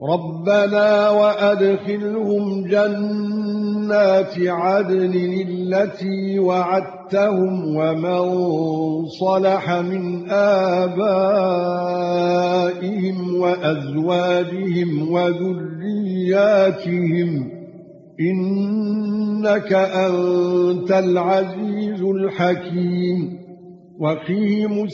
ربنا وأدخلهم جنات عدن التي وعدتهم ومن صلح من آبائهم وأزواجهم وذرياتهم إنك أنت العزيز الحكيم وقهم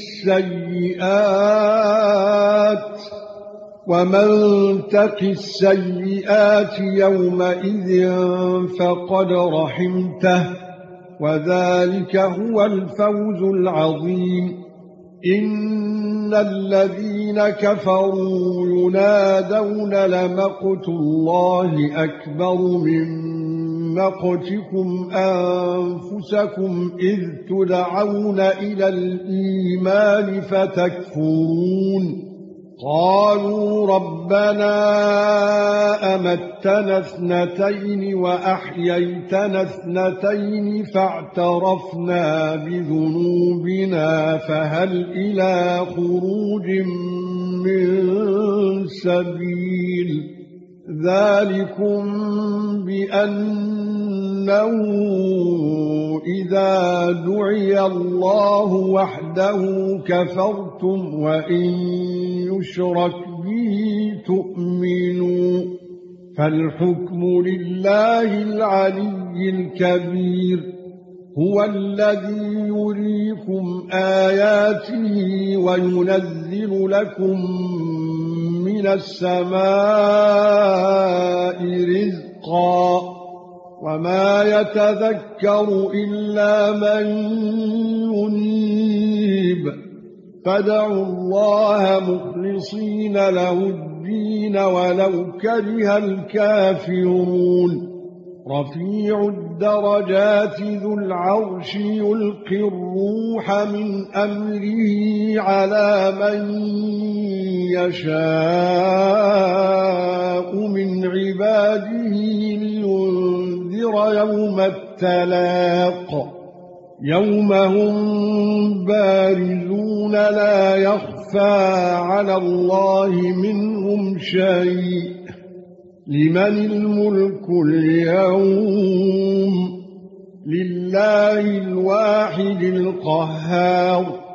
السيئات ومن تق السيئات يومئذ فقد رحمته وذلك هو الفوز العظيم إن الذين كفروا ينادون لمقت الله أكبر من مقتكم أنفسكم إذ تدعون إلى الإيمان فتكفرون قالوا ربنا أمتنا اثنتين وأحييتنا اثنتين فاعترفنا بذنوبنا فهل إلى خروج من سبيل ذلكم بأنه إذا دعي الله وحده كفرتم وإن يشرك به تؤمنوا فالحكم لله العلي الكبير هو الذي يريكم آياته وينزل لكم من السماء رزقا وما يتذكر إلا من ينيب فادعوا الله مخلصين له الدين ولو كره الكافرون رفيع الدرجات ذو العرش يلقي الروح من أمره على من يشاء من عباده لينذر يوم التلاق يوم هم بارزون لا يخفى على الله منهم شيء لمن الملك اليوم لله الواحد القهار